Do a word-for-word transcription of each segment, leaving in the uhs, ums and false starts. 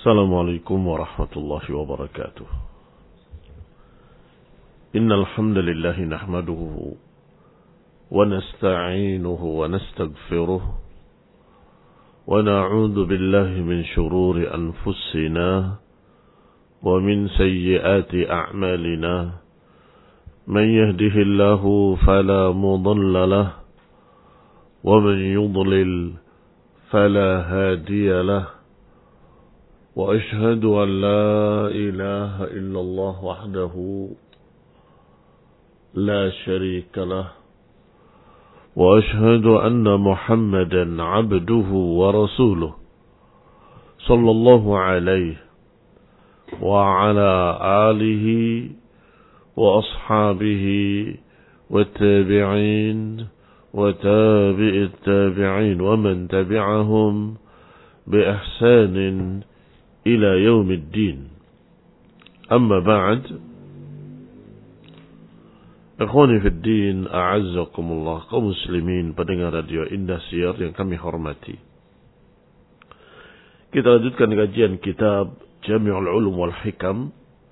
السلام عليكم ورحمة الله وبركاته. إن الحمد لله نحمده ونستعينه ونستغفره ونعوذ بالله من شرور أنفسنا ومن سيئات أعمالنا من يهده الله فلا مضل له ومن يضلل فلا هادي له وأشهد أن لا إله إلا الله وحده لا شريك له وأشهد أن محمدا عبده ورسوله صلى الله عليه وعلى آله وأصحابه والتابعين وتابع التابعين ومن تبعهم بإحسان إلى يوم الدين. أما بعد، ikhwani fid din, a'azzakumullah, kaum muslimin pendengar radio Indosiar yang kami hormati. Kita lanjutkan kajian kitab Jami'ul Ulum wal Hikam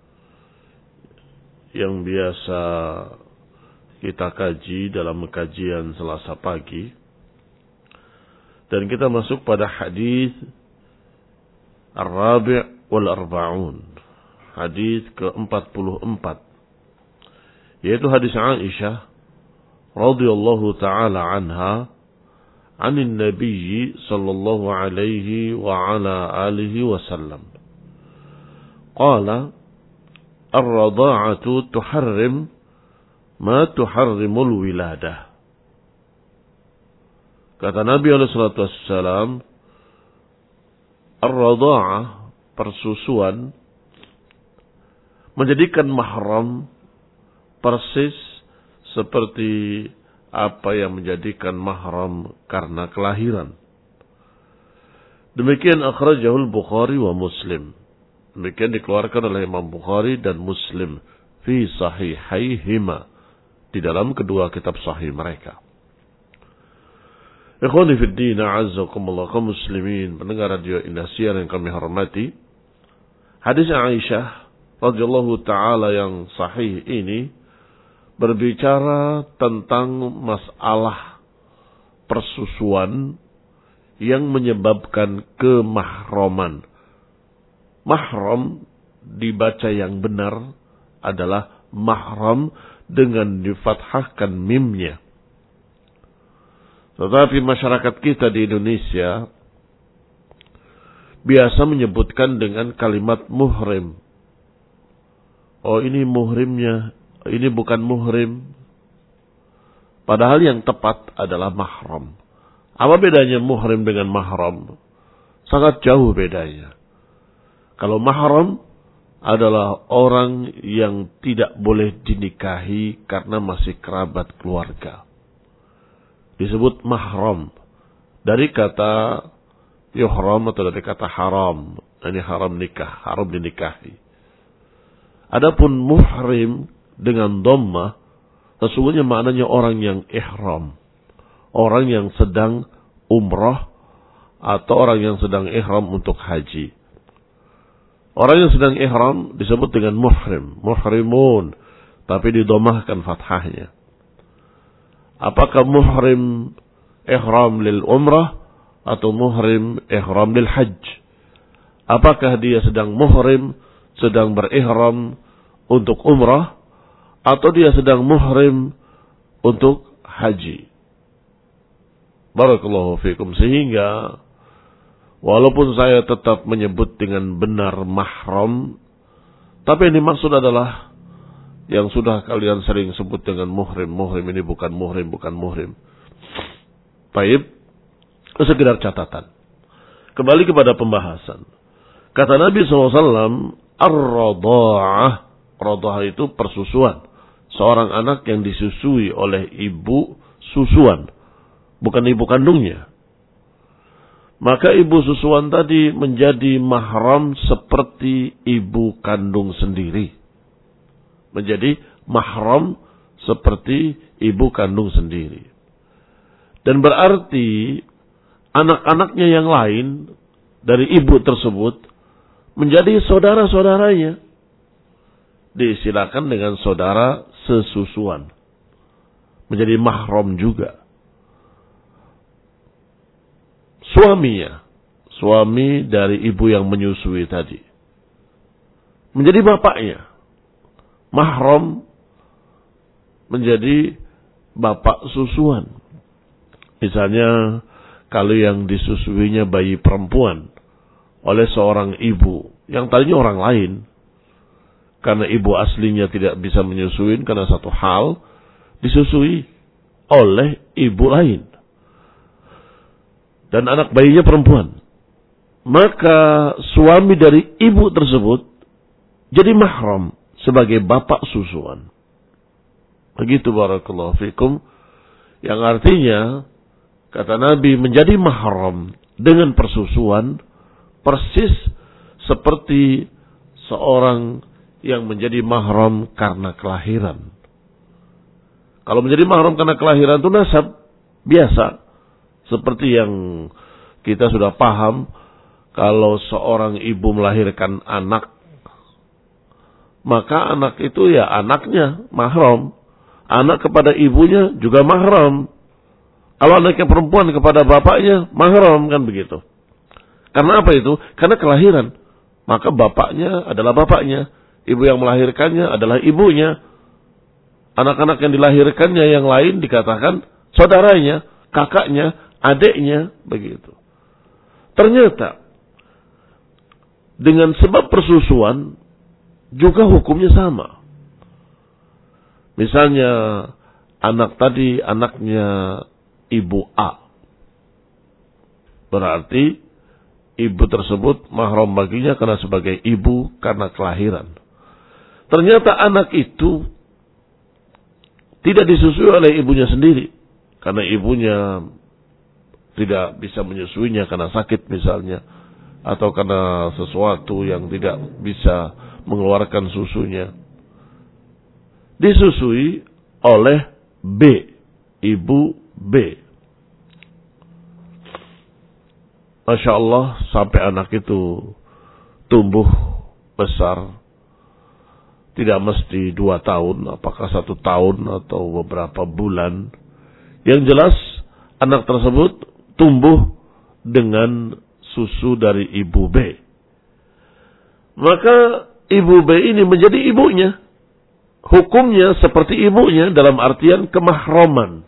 yang biasa kita kaji dalam kajian Selasa pagi. Dan kita masuk pada hadis Ar-Rabi' wal Arba'un, hadis ke empat puluh empat, yaitu hadis Aisyah radhiyallahu ta'ala anha anin Nabi sallallahu alaihi wa ala alihi wasallam qala ar-radha'atu tuharrim ma tuharrimul wiladah. Kata Nabi alaihi salatu wassalam, ar-radha'ah, persusuan, menjadikan mahram persis seperti apa yang menjadikan mahram karena kelahiran. Demikian akhrajahul Bukhari wa Muslim. Demikian dikeluarkan oleh Imam Bukhari dan Muslim fi sahihaihima, di dalam kedua kitab sahih mereka. Ikhwani fid din, a'azzakumullah, kaum muslimin pendengar radio Indosiar yang kami hormati. Hadis Aisyah radhiyallahu taala yang sahih ini berbicara tentang masalah persusuan yang menyebabkan kemahraman. Mahram dibaca yang benar adalah mahram dengan difathahkan mimnya. Tetapi masyarakat kita di Indonesia biasa menyebutkan dengan kalimat muhrim. Oh, ini muhrimnya, ini bukan muhrim. Padahal yang tepat adalah mahram. Apa bedanya muhrim dengan mahram? Sangat jauh bedanya. Kalau mahram adalah orang yang tidak boleh dinikahi karena masih kerabat keluarga, disebut mahram. Dari kata yuhram atau dari kata haram. Ini haram nikah, haram dinikahi. Adapun muhrim dengan dhammah, sesungguhnya maknanya orang yang ihram. Orang yang sedang umrah atau orang yang sedang ihram untuk haji. Orang yang sedang ihram disebut dengan muhrim. Muhrimun. Tapi didhammahkan fathahnya. Apakah muhrim ihram lil umrah atau muhrim ihram lil hajj? Apakah dia sedang muhrim, sedang berihram untuk umrah, atau dia sedang muhrim untuk haji? Barakallahu fikum. Sehingga walaupun saya tetap menyebut dengan benar mahram, tapi yang dimaksud adalah yang sudah kalian sering sebut dengan muhrim. Muhrim ini bukan muhrim, bukan muhrim. Baik, sekedar catatan. Kembali kepada pembahasan. Kata Nabi shallallahu alaihi wasallam, ar-radha'ah. Radha'ah itu persusuan. Seorang anak yang disusui oleh ibu susuan, bukan ibu kandungnya. Maka ibu susuan tadi menjadi mahram seperti ibu kandung sendiri. Menjadi mahram seperti ibu kandung sendiri. Dan berarti anak-anaknya yang lain dari ibu tersebut menjadi saudara-saudaranya. Diistilahkan dengan saudara sesusuan. Menjadi mahram juga. Suaminya, suami dari ibu yang menyusui tadi, menjadi bapaknya. Mahram menjadi bapak susuan. Misalnya, kalau yang disusuinya bayi perempuan oleh seorang ibu yang tadinya orang lain, karena ibu aslinya tidak bisa menyusuin karena satu hal, disusui oleh ibu lain. Dan anak bayinya perempuan. Maka suami dari ibu tersebut jadi mahram sebagai bapak susuan. Begitu barakallahu fikum. Yang artinya, kata Nabi, menjadi mahram dengan persusuan persis seperti seorang yang menjadi mahram karena kelahiran. Kalau menjadi mahram karena kelahiran itu nasab biasa. Seperti yang kita sudah paham, kalau seorang ibu melahirkan anak, maka anak itu ya anaknya mahram. Anak kepada ibunya juga mahram. Kalau anaknya perempuan kepada bapaknya, mahram, kan begitu. Karena apa itu? Karena kelahiran. Maka bapaknya adalah bapaknya. Ibu yang melahirkannya adalah ibunya. Anak-anak yang dilahirkannya yang lain dikatakan saudaranya, kakaknya, adiknya, begitu. Ternyata dengan sebab persusuan juga hukumnya sama. Misalnya anak tadi anaknya ibu A. Berarti ibu tersebut mahram baginya karena sebagai ibu karena kelahiran. Ternyata anak itu tidak disusui oleh ibunya sendiri. Karena ibunya tidak bisa menyusuinya karena sakit misalnya. Atau karena sesuatu yang tidak bisa mengeluarkan susunya. Disusui oleh B. Ibu B. Masya Allah, sampai anak itu tumbuh besar. Tidak mesti dua tahun, apakah satu tahun atau beberapa bulan. Yang jelas, anak tersebut tumbuh dengan susu dari ibu B. Maka ibu B ini menjadi ibunya. Hukumnya seperti ibunya dalam artian kemahraman.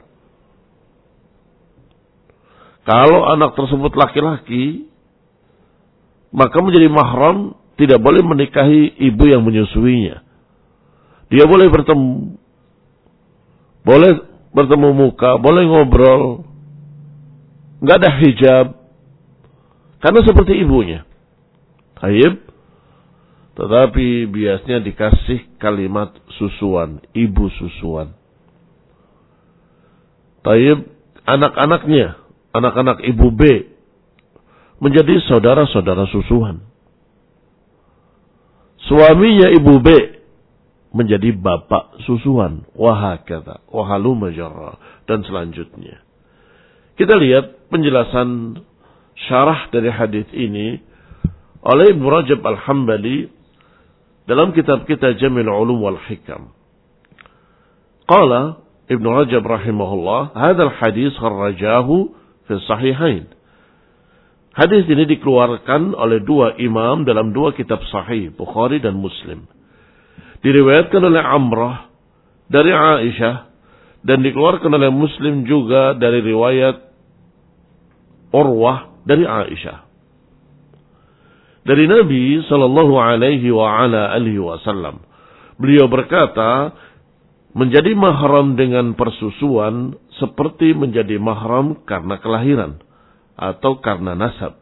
Kalau anak tersebut laki-laki, maka menjadi mahram tidak boleh menikahi ibu yang menyusuinya. Dia boleh bertemu, boleh bertemu muka, boleh ngobrol, nggak ada hijab, karena seperti ibunya. Taib. Tetapi biasanya dikasih kalimat susuan, ibu susuan. Taib, anak-anaknya, anak-anak ibu B, menjadi saudara-saudara susuan. Suaminya ibu B, menjadi bapak susuan. Wahakata, wahalu majarra, dan selanjutnya. Kita lihat penjelasan syarah dari hadis ini oleh Ibnu Rajab Al-Hambali dalam kitab kita Jamil Ulum wal Hikam. Qala Ibnu Rajab rahimahullah, hadzal hadis kharrajahu fi sahihain. Hadis ini dikeluarkan oleh dua imam dalam dua kitab sahih, Bukhari dan Muslim. Diriwayatkan oleh Amrah dari Aisyah dan dikeluarkan oleh Muslim juga dari riwayat Urwah dari Aisyah. Dari Nabi sallallahu alaihi wa ala alihi wasallam. Beliau berkata, menjadi mahram dengan persusuan seperti menjadi mahram karena kelahiran atau karena nasab.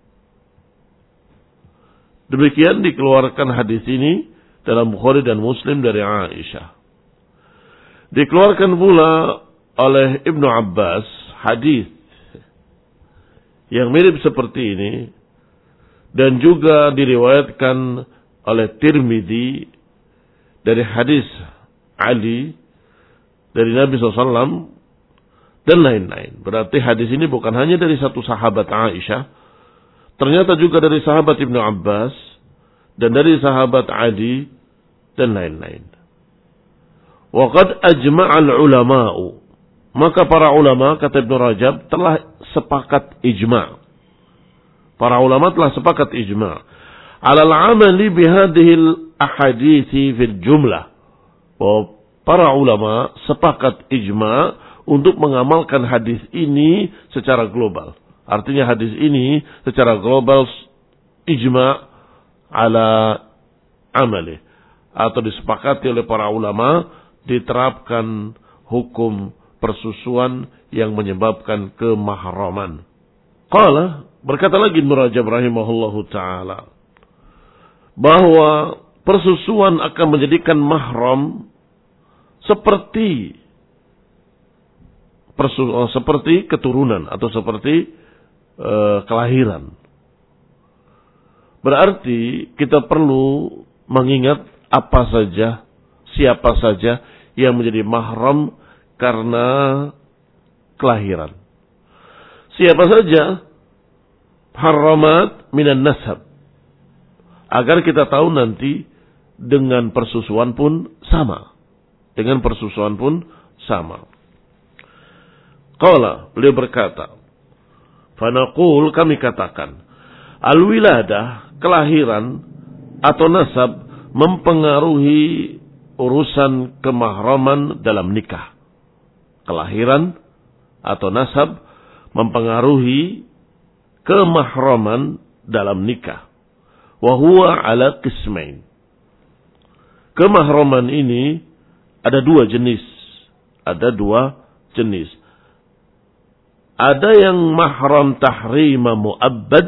Demikian dikeluarkan hadis ini dalam Bukhari dan Muslim dari Aisyah. Dikeluarkan pula oleh Ibnu Abbas hadis yang mirip seperti ini. Dan juga diriwayatkan oleh Tirmidzi dari hadis Ali dari Nabi shallallahu alaihi wasallam dan lain-lain. Berarti hadis ini bukan hanya dari satu sahabat Aisyah. Ternyata juga dari sahabat Ibnu Abbas dan dari sahabat Adi dan lain-lain. Wa qad ajma'al ulama'u, maka para ulama, kata Ibnu Rajab, telah sepakat ijma'. Para ulama telah sepakat ijma' alal amali bihadhil ahadithi fil jumlah. Bahwa para ulama sepakat ijma' untuk mengamalkan hadis ini secara global. Artinya hadis ini secara global ijma' ala amali, atau disepakati oleh para ulama diterapkan hukum persusuan yang menyebabkan kemahraman. Qala, berkata lagi Ibnu Rajab rahimahullahu taala, bahwa persusuan akan menjadikan mahram seperti persu, oh, seperti keturunan atau seperti uh, kelahiran. Berarti kita perlu mengingat apa saja, siapa saja yang menjadi mahram karena kelahiran. Siapa saja haramat minan nasab. Agar kita tahu nanti dengan persusuan pun sama. Dengan persusuan pun sama. Qala, beliau berkata, fanaqul, kami katakan, al-wiladah, kelahiran atau nasab mempengaruhi urusan kemahraman dalam nikah. Kelahiran atau nasab mempengaruhi kemahraman dalam nikah. Wa huwa ala qismain. Kemahraman ini ada dua jenis. Ada dua jenis. Ada yang mahram tahrima mu'abbad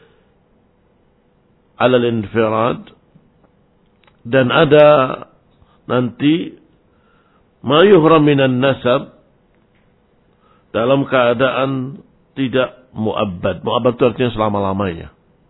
ala al-infirad, dan ada nanti ma yuhram minan nasab dalam keadaan tidak mu'abbad. Mu'abbad itu artinya selama-lamanya.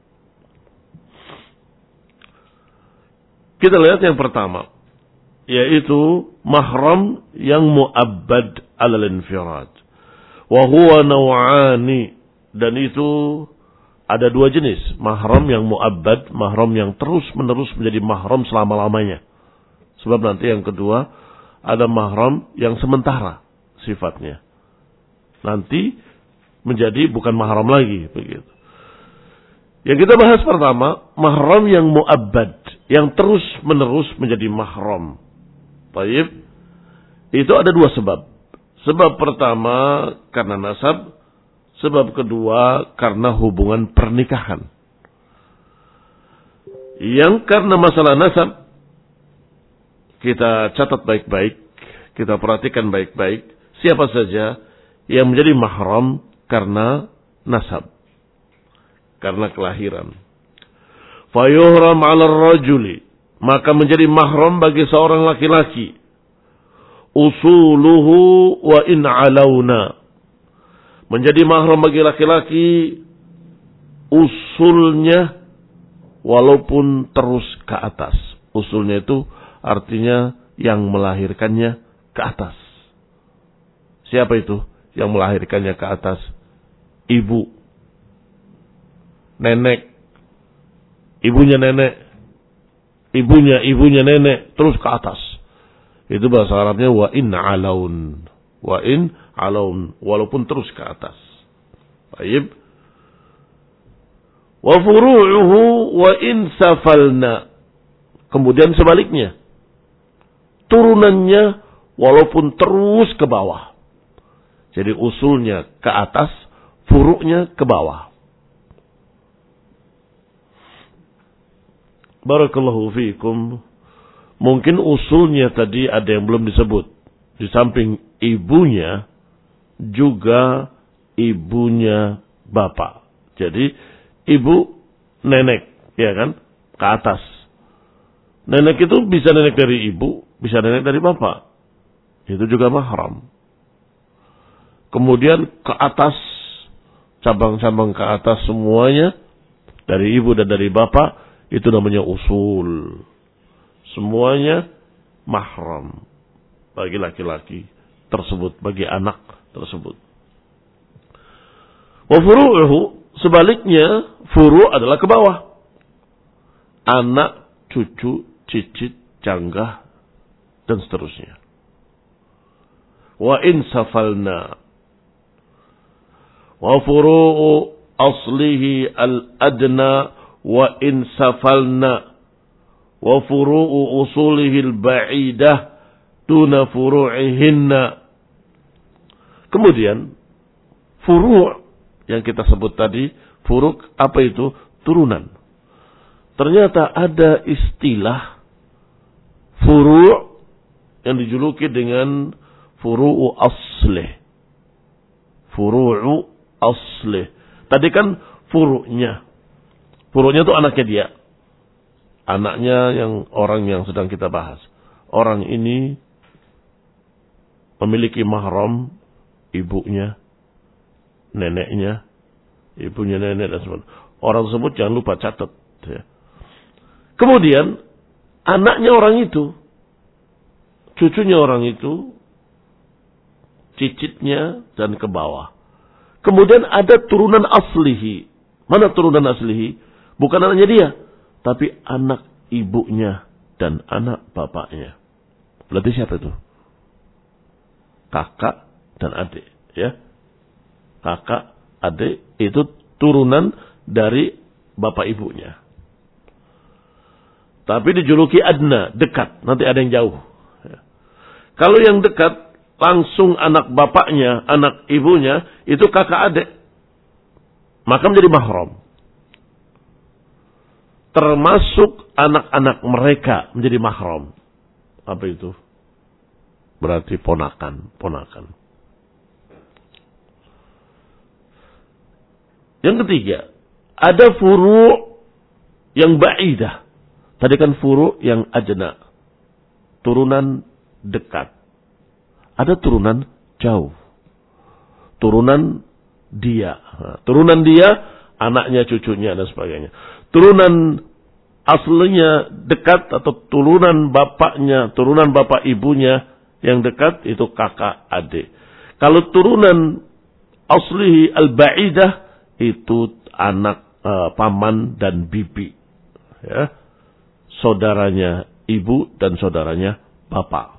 Kita lihat yang pertama, yaitu mahram yang mu'abbad ala al-infirad. Wa huwa naw'ani, dan itu ada dua jenis. Mahram yang mu'abbad, mahram yang terus-menerus menjadi mahram selama-lamanya. Sebab nanti yang kedua, ada mahram yang sementara sifatnya. Nanti menjadi bukan mahram lagi, begitu. Yang kita bahas pertama, mahram yang mu'abbad, yang terus-menerus menjadi mahram. Baik. Itu ada dua sebab. Sebab pertama karena nasab, sebab kedua karena hubungan pernikahan. Yang karena masalah nasab, kita catat baik-baik, kita perhatikan baik-baik, siapa saja yang menjadi mahram karena nasab, karena kelahiran. Fayuhram 'ala ar-rajuli, maka menjadi mahram bagi seorang laki-laki, usuluhu wa in alauna, menjadi mahram bagi laki-laki usulnya walaupun terus ke atas. Usulnya itu artinya yang melahirkannya ke atas. Siapa itu yang melahirkannya ke atas? Ibu, nenek, ibunya nenek, ibunya ibunya nenek, terus ke atas. Itu bahasa Arabnya wa in alaun. Wa in alaun, walaupun terus ke atas. Baik. Wa furu'uhu wa in safalna. Kemudian sebaliknya, turunannya walaupun terus ke bawah. Jadi usulnya ke atas, furu'nya ke bawah. Barakallahu fiikum. Mungkin usulnya tadi ada yang belum disebut. Di samping ibunya, juga ibunya bapak. Jadi ibu, nenek, ya kan? Ke atas. Nenek itu bisa nenek dari ibu, bisa nenek dari bapak. Itu juga mahram. Kemudian ke atas, cabang-cabang ke atas semuanya, dari ibu dan dari bapak, itu namanya usul. Semuanya mahram bagi laki-laki tersebut, bagi anak tersebut. Wa furu'uhu, sebaliknya furu' adalah ke bawah. anak, cucu, cicit, canggah, dan seterusnya. Wa in safalna wa furu'u aslihi al-adna wa in safalna wa furu'u usulihi al-ba'idah tuna furu'ihinna. Kemudian furu' yang kita sebut tadi, furu' apa itu? Turunan. Ternyata ada istilah furu' yang dijuluki dengan furu'u aslih. Furu'u aslih. Tadi kan furu'nya. Furu'nya itu anaknya dia. Anaknya yang orang yang sedang kita bahas. Orang ini memiliki mahram ibunya, neneknya, ibunya, nenek, dan sebagainya. Orang tersebut jangan lupa catat. Ya. Kemudian anaknya orang itu, cucunya orang itu, cicitnya dan ke bawah. Kemudian ada turunan aslihi. Mana turunan aslihi? Bukan anaknya dia, tapi anak ibunya dan anak bapaknya. Berarti siapa itu? Kakak dan adik, ya. Kakak, adik itu turunan dari bapak ibunya. Tapi dijuluki adna, dekat. Nanti ada yang jauh. Ya. Kalau yang dekat, langsung anak bapaknya, anak ibunya, itu kakak adik. Maka menjadi mahram. Termasuk anak-anak mereka menjadi mahram. Apa itu? Berarti ponakan, ponakan. Yang ketiga, ada furu' yang ba'idah. Tadi kan furu' yang ajna. Turunan dekat. Ada turunan jauh. Turunan dia. Nah, turunan dia, anaknya, cucunya, dan sebagainya. Turunan aslinya dekat atau turunan bapaknya, turunan bapak ibunya yang dekat itu kakak adik. Kalau turunan aslihi al-ba'idah itu anak uh, paman dan bibi. Ya. Saudaranya ibu dan saudaranya bapak.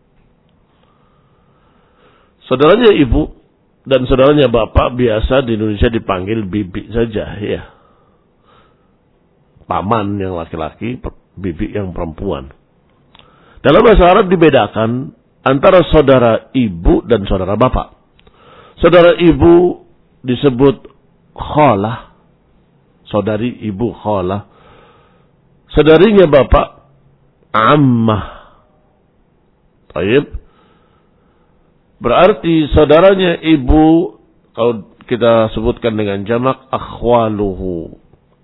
Saudaranya ibu dan saudaranya bapak biasa di Indonesia dipanggil bibi saja, ya. Paman yang laki-laki, bibi yang perempuan. Dalam bahasa Arab dibedakan antara saudara ibu dan saudara bapak. Saudara ibu disebut khalah, saudari ibu khalah. Saudarinya bapak ammah. Baik. Berarti saudaranya ibu, kalau kita sebutkan dengan jamak, akhwaluhu.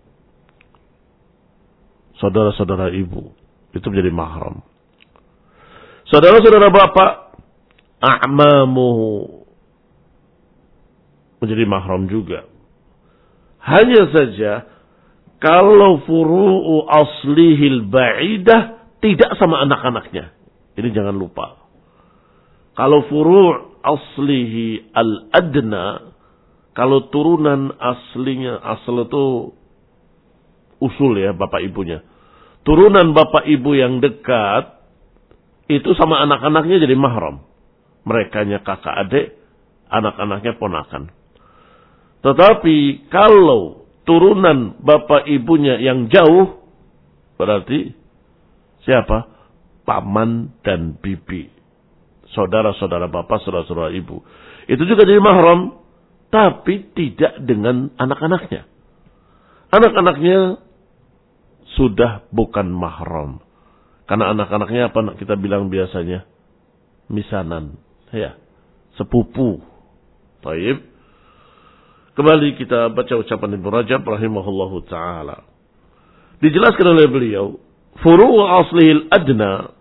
Saudara-saudara ibu. Itu menjadi mahram. Saudara-saudara bapak, a'mamuhu. Menjadi mahram juga. Hanya saja, kalau furu'u aslihil ba'idah, tidak sama anak-anaknya. Ini jangan lupa. Kalau furu' aslihi al-adna, kalau turunan aslinya, asal itu usul ya, bapak ibunya. Turunan bapak ibu yang dekat, itu sama anak-anaknya jadi mahram. Merekanya kakak adik, anak-anaknya ponakan. Tetapi kalau turunan bapak ibunya yang jauh, berarti siapa? Paman dan bibi. Saudara-saudara bapak, saudara-saudara ibu. Itu juga jadi mahram, tapi tidak dengan anak-anaknya. Anak-anaknya sudah bukan mahram. Karena anak-anaknya apa kita bilang biasanya? Misanan. Ya, sepupu. Baik. Kembali kita baca ucapan Ibnu Rajab rahimahullahu ta'ala. Dijelaskan oleh beliau, furu'u aslihil adna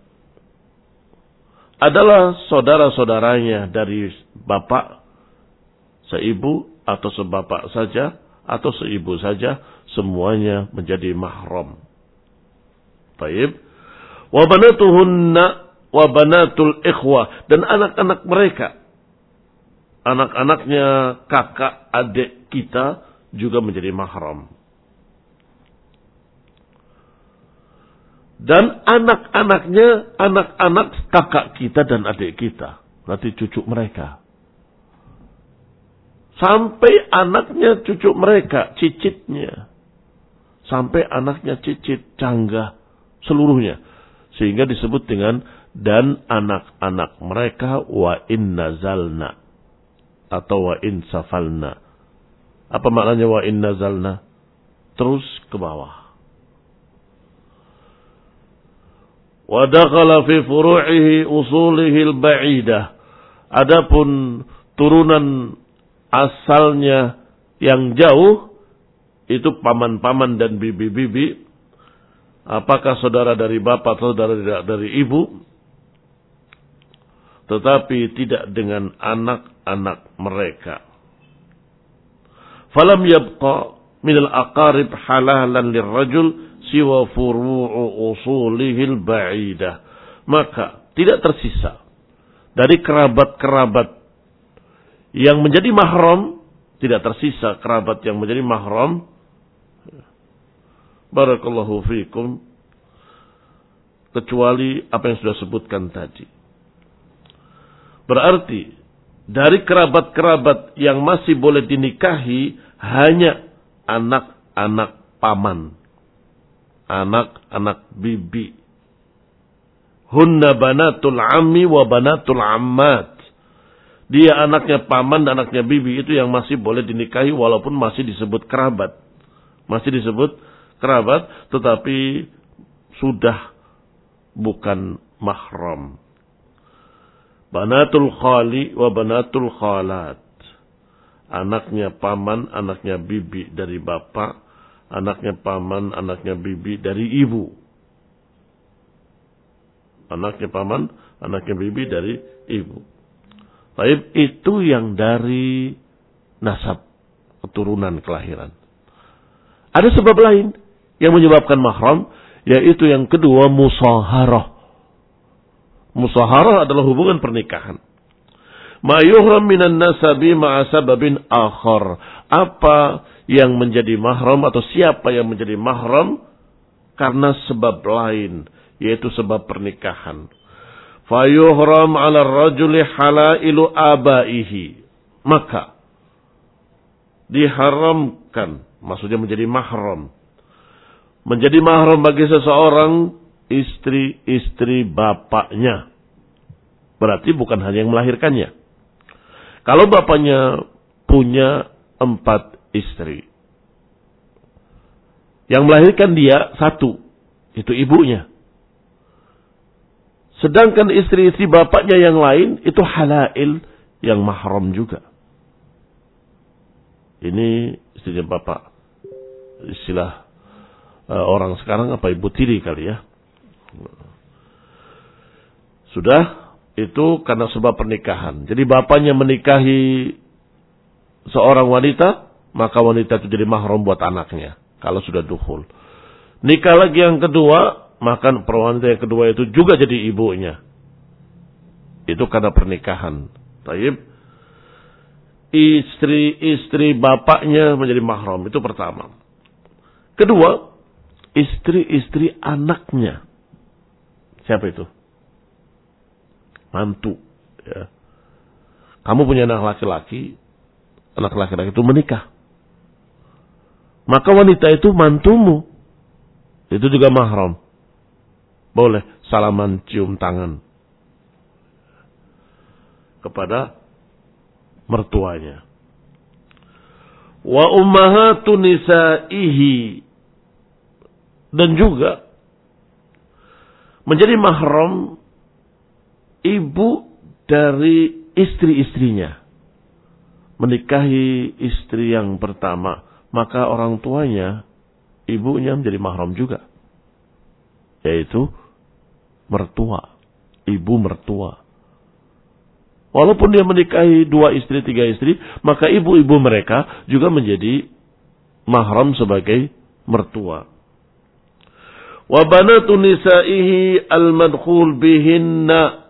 adalah saudara-saudaranya dari bapak, seibu atau sebapak saja, atau seibu saja, semuanya menjadi mahram. Baik. Wa banatuhunna wa banatul ikhwah, dan anak-anak mereka, anak-anaknya kakak adik kita juga menjadi mahram. Dan anak-anaknya, anak-anak kakak kita dan adik kita. Berarti cucu mereka. Sampai anaknya cucu mereka, cicitnya. Sampai anaknya cicit, canggah, seluruhnya. Sehingga disebut dengan dan anak-anak mereka wa in nazalna. Atau wa in safalna. Apa maknanya wa in nazalna? Terus ke bawah. Wa dakhala fi furu'ihi usulihi al-ba'idah. Adapun turunan asalnya yang jauh itu paman-paman dan bibi-bibi, apakah saudara dari bapak atau saudara dari ibu, tetapi tidak dengan anak-anak mereka. Falam yabqa min al-aqarib halalan lirrajul siwa furu'u usulihil ba'idah. Maka tidak tersisa dari kerabat-kerabat yang menjadi mahram, tidak tersisa kerabat yang menjadi mahram. Barakallahu fikum. Kecuali apa yang sudah sebutkan tadi. Berarti dari kerabat-kerabat yang masih boleh dinikahi hanya anak-anak paman, anak-anak bibi. Hunna banatul ammi wa banatul ammat. Dia anaknya paman dan anaknya bibi itu yang masih boleh dinikahi walaupun masih disebut kerabat. Masih disebut kerabat tetapi sudah bukan mahram. Banatul khali wa banatul khalat. Anaknya paman, anaknya bibi dari bapak. Anaknya paman, anaknya bibi dari ibu. Anaknya paman, anaknya bibi dari ibu. Baik, itu yang dari nasab, keturunan kelahiran. Ada sebab lain yang menyebabkan mahram, yaitu yang kedua musaharah. Musaharah adalah hubungan pernikahan. Ma yuhram minan nasabi ma'a sababin akhar. Apa yang menjadi mahram atau siapa yang menjadi mahram karena sebab lain, yaitu sebab pernikahan. Fayuhram 'ala ar-rajuli halailu abaihi. Maka diharamkan, maksudnya menjadi mahram. Menjadi mahram bagi seseorang istri-istri bapaknya. Berarti bukan hanya yang melahirkannya. Kalau bapaknya punya empat istri, yang melahirkan dia satu, itu ibunya. Sedangkan istri-istri bapaknya yang lain itu halail yang mahram juga. Ini istrinya bapak. Istilah uh, orang sekarang apa ibu tiri kali ya. Sudah, itu karena sebab pernikahan. Jadi bapaknya menikahi seorang wanita, maka wanita itu jadi mahram buat anaknya. Kalau sudah dukhul. Nikah lagi yang kedua, maka wanita yang kedua itu juga jadi ibunya. Itu karena pernikahan. Taib. Istri-istri bapaknya menjadi mahram. Itu pertama. Kedua, istri-istri anaknya. Siapa itu? Mantu. Ya. Kamu punya anak laki-laki. Anak laki-laki itu menikah. Maka wanita itu mantumu. Itu juga mahram. Boleh salaman cium tangan kepada mertuanya. Wa ummahatu nisaihi. Dan juga menjadi mahram ibu dari istri-istrinya. Menikahi istri yang pertama, maka orang tuanya, ibunya menjadi mahram juga. Yaitu mertua, ibu mertua. Walaupun dia menikahi dua istri, tiga istri, maka ibu-ibu mereka juga menjadi mahram sebagai mertua. Wa banatu nisaihi al-madkhul bihinna.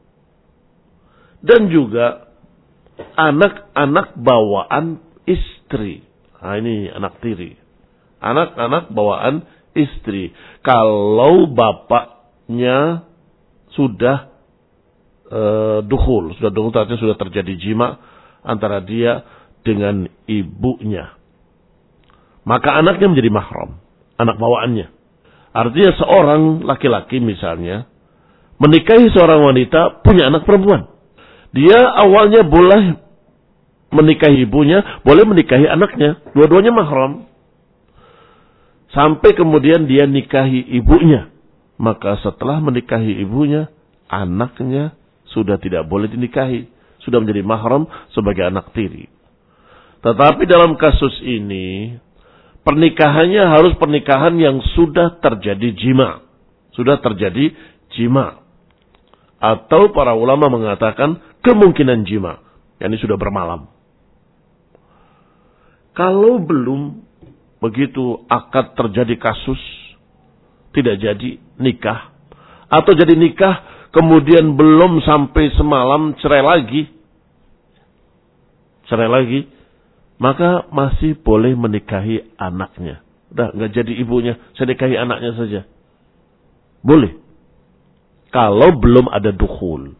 Dan juga anak-anak bawaan istri. Nah, ini anak tiri. Anak-anak bawaan istri. Kalau bapaknya sudah uh, dukhul, sudah dukhul artinya sudah terjadi jima antara dia dengan ibunya. Maka anaknya menjadi mahram, anak bawaannya. Artinya seorang laki-laki misalnya menikahi seorang wanita punya anak perempuan. Dia awalnya boleh menikahi ibunya, boleh menikahi anaknya. Dua-duanya mahram. Sampai kemudian dia nikahi ibunya. Maka setelah menikahi ibunya, anaknya sudah tidak boleh dinikahi. Sudah menjadi mahram sebagai anak tiri. Tetapi dalam kasus ini, pernikahannya harus pernikahan yang sudah terjadi jima. Sudah terjadi jima. Atau para ulama mengatakan kemungkinan jima. Yani sudah bermalam. Kalau belum begitu akad terjadi kasus, tidak jadi nikah. Atau jadi nikah, kemudian belum sampai semalam cerai lagi. Cerai lagi. Maka masih boleh menikahi anaknya. Udah nggak jadi ibunya, saya nikahi anaknya saja. Boleh. Kalau belum ada dukhul.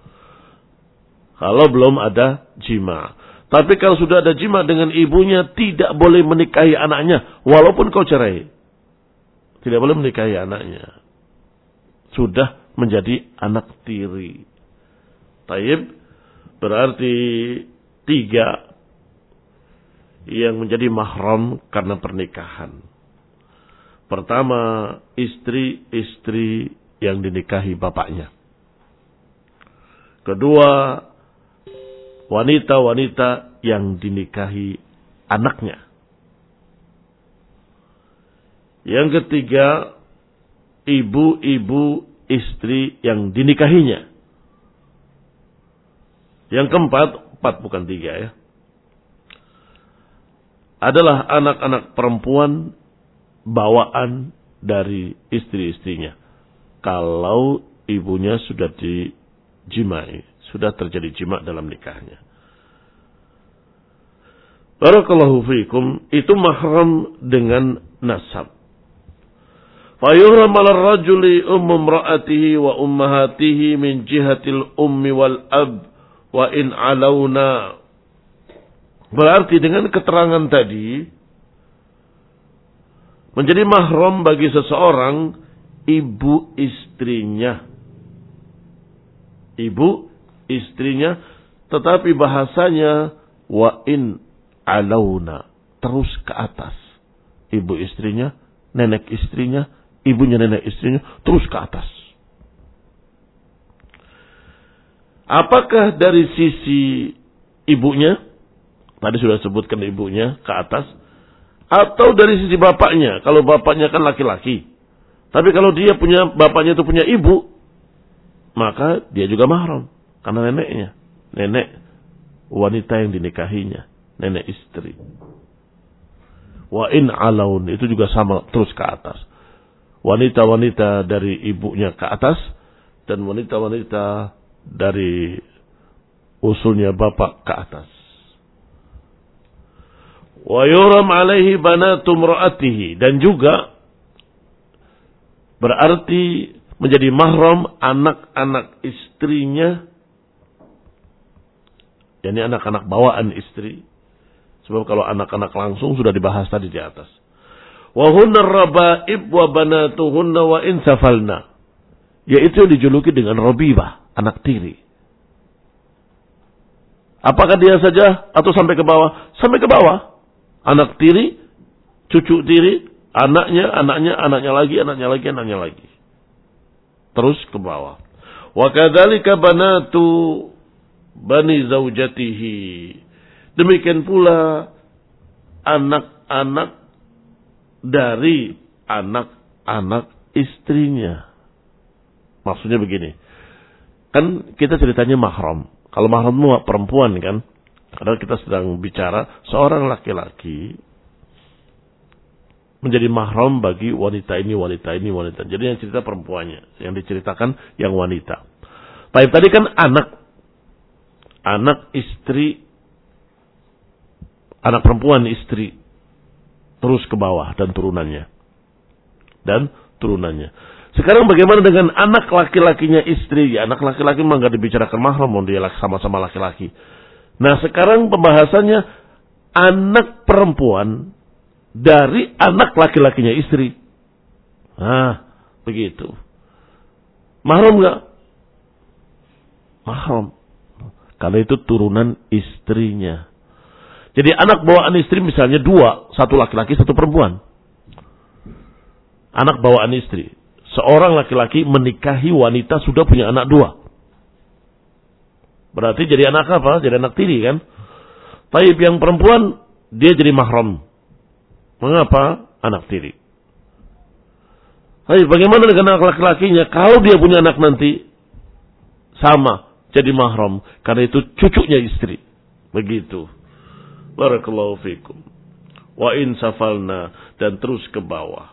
Kalau belum ada jima. Tapi kalau sudah ada jima dengan ibunya, tidak boleh menikahi anaknya. Walaupun kau cerai. Tidak boleh menikahi anaknya. Sudah menjadi anak tiri. Taib. Berarti tiga yang menjadi mahram karena pernikahan. Pertama, istri-istri yang dinikahi bapaknya. Kedua, wanita-wanita yang dinikahi anaknya. Yang ketiga, ibu-ibu istri yang dinikahinya. Yang keempat, empat bukan tiga ya, adalah anak-anak perempuan bawaan dari istri-istrinya. Kalau ibunya sudah dijimai, sudah terjadi jima dalam nikahnya. Barakallahu fiikum, itu mahram dengan nasab. Fayuhram ala rajuli ummu imra'atihi wa ummahatihi min jihatil ummi wal ab wa in alawna. Berarti dengan keterangan tadi, menjadi mahram bagi seseorang ibu istrinya. Ibu istrinya, tetapi bahasanya wa in alauna, terus ke atas. Ibu istrinya, nenek istrinya, ibunya nenek istrinya, terus ke atas. Apakah dari sisi ibunya, tadi sudah sebutkan ibunya ke atas, atau dari sisi bapaknya? Kalau bapaknya kan laki-laki, tapi kalau dia punya, bapaknya itu punya ibu, maka dia juga mahram. Karena neneknya. Nenek wanita yang dinikahinya. Nenek istri. Wa in alaun, itu juga sama, terus ke atas. Wanita-wanita dari ibunya ke atas. Dan wanita-wanita dari usulnya bapak ke atas. Wa yuram alaihi banatu imra'atihi. Dan juga berarti menjadi mahram anak-anak istrinya. Yani anak-anak bawaan istri. Sebab kalau anak-anak langsung sudah dibahas tadi di atas. Wa hunna rabaib wa banatuhunna wa insafalna. Yaitu yang dijuluki dengan rabibah, anak tiri. Apakah dia saja atau sampai ke bawah? Sampai ke bawah. Anak tiri, cucu tiri, anaknya, anaknya, anaknya lagi, anaknya lagi, anaknya lagi. Terus ke bawah. Wa kadzalika banatu bani zaujatihi. Demikian pula anak-anak dari anak-anak istrinya. Maksudnya begini. Kan kita ceritanya mahram. Kalau mahram itu perempuan kan. Karena kita sedang bicara seorang laki-laki menjadi mahram bagi wanita ini, wanita ini, wanita. Jadi yang cerita perempuannya. Yang diceritakan yang wanita. Tapi tadi kan anak. Anak istri. Anak perempuan istri. Terus ke bawah dan turunannya. dan turunannya. Sekarang bagaimana dengan anak laki-lakinya istri? Ya, anak laki-laki memang nggak dibicarakan mahram, dia sama-sama laki-laki. Nah sekarang pembahasannya anak perempuan dari anak laki-lakinya istri. Nah begitu. Mahram nggak? Mahram. Karena itu turunan istrinya. Jadi anak bawaan istri misalnya dua, satu laki-laki, satu perempuan. Anak bawaan istri. Seorang laki-laki menikahi wanita sudah punya anak dua. Berarti jadi anak apa? Jadi anak tiri kan? Taib yang perempuan, dia jadi mahram. Mengapa? Anak tiri. Taib bagaimana dengan anak laki-lakinya? Kalau dia punya anak nanti, sama, jadi mahram. Karena itu cucunya istri. Begitu. Barakallahu fikum. Wa in safalna, dan terus ke bawah.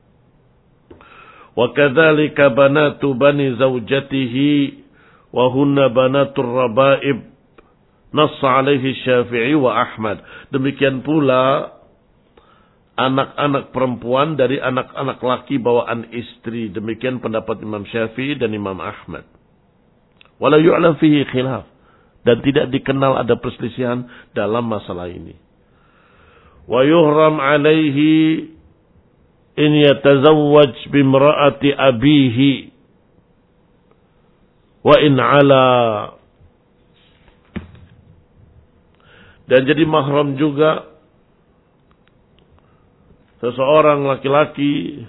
Wa kadzalika banatu bani zaujatihi wa hunna banatur rabaib. Nass alaihi Syafi'i wa Ahmad. Demikian pula anak-anak perempuan dari anak-anak laki bawaan istri. Demikian pendapat Imam Syafi'i dan Imam Ahmad. Wala yu'lam fihi khilaf. Dan tidak dikenal ada perselisihan dalam masalah ini. Wa yuhram alaihi in yatazawwaj bimra'ati abihi wa in ala. Dan jadi mahram juga seseorang laki-laki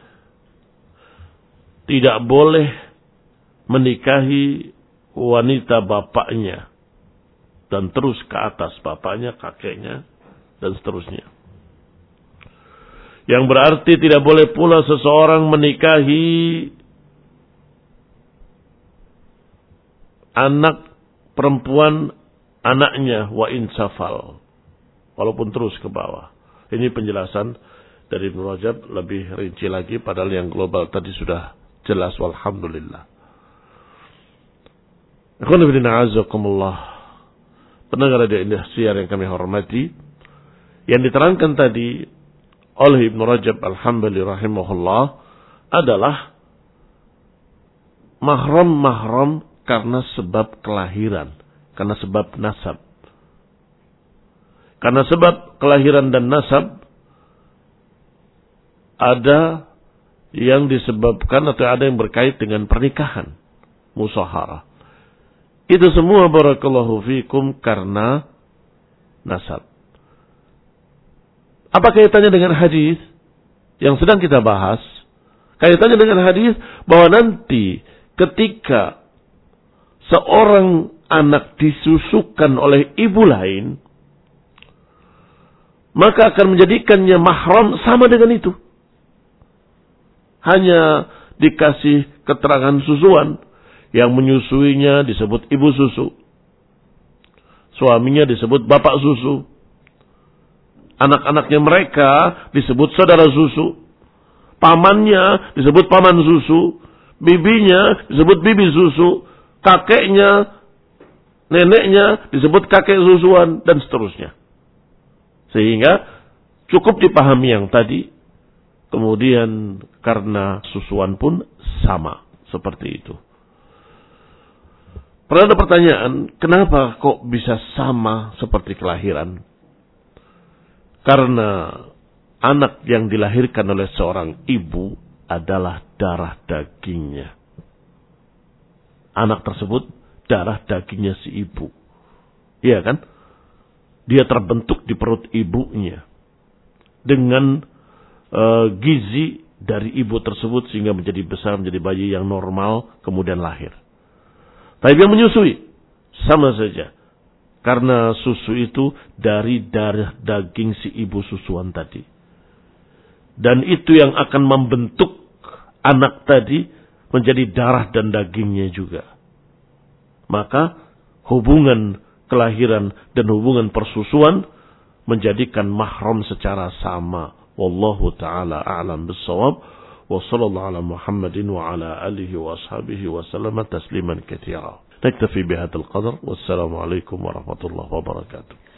tidak boleh menikahi wanita bapaknya dan terus ke atas bapaknya, kakeknya dan seterusnya. Yang berarti tidak boleh pula seseorang menikahi anak perempuan anaknya wa insafal, walaupun terus ke bawah. Ini penjelasan dari Ibnu Rajab lebih rinci lagi, padahal yang global tadi sudah jelas walhamdulillah. Ikhwan fillah azakumullah. Pendengar radio Indosiar yang kami hormati, yang diterangkan tadi oleh Ibnu Rajab Al-Hambali rahimahullah adalah mahram-mahram karena sebab kelahiran, karena sebab nasab. Karena sebab kelahiran dan nasab ada yang disebabkan atau ada yang berkait dengan pernikahan, musaharah. Itu semua barakallahu fikum karena nasab. Apa kaitannya dengan hadis yang sedang kita bahas? Kaitannya dengan hadis bahwa nanti ketika seorang anak disusukan oleh ibu lain, maka akan menjadikannya mahram sama dengan itu. Hanya dikasih keterangan susuan. Yang menyusuinya disebut ibu susu. Suaminya disebut bapak susu. Anak-anaknya mereka disebut saudara susu. Pamannya disebut paman susu. Bibinya disebut bibi susu. Kakeknya, neneknya disebut kakek susuan. Dan seterusnya. Sehingga cukup dipahami yang tadi. Kemudian karena susuan pun sama. Seperti itu. Pernah ada pertanyaan, kenapa kok bisa sama seperti kelahiran? Karena anak yang dilahirkan oleh seorang ibu adalah darah dagingnya. Anak tersebut darah dagingnya si ibu. Iya kan? Dia terbentuk di perut ibunya. Dengan uh, gizi dari ibu tersebut sehingga menjadi besar, menjadi bayi yang normal, kemudian lahir. Tapi yang menyusui, sama saja. Karena susu itu dari darah daging si ibu susuan tadi. Dan itu yang akan membentuk anak tadi menjadi darah dan dagingnya juga. Maka hubungan kelahiran dan hubungan persusuan menjadikan mahram secara sama. Wallahu ta'ala a'lam bis-shawab. وصلى الله على محمد وعلى آله وأصحابه وسلم تسليما كثيرا. نكتفي بهذا القدر والسلام عليكم ورحمة الله وبركاته.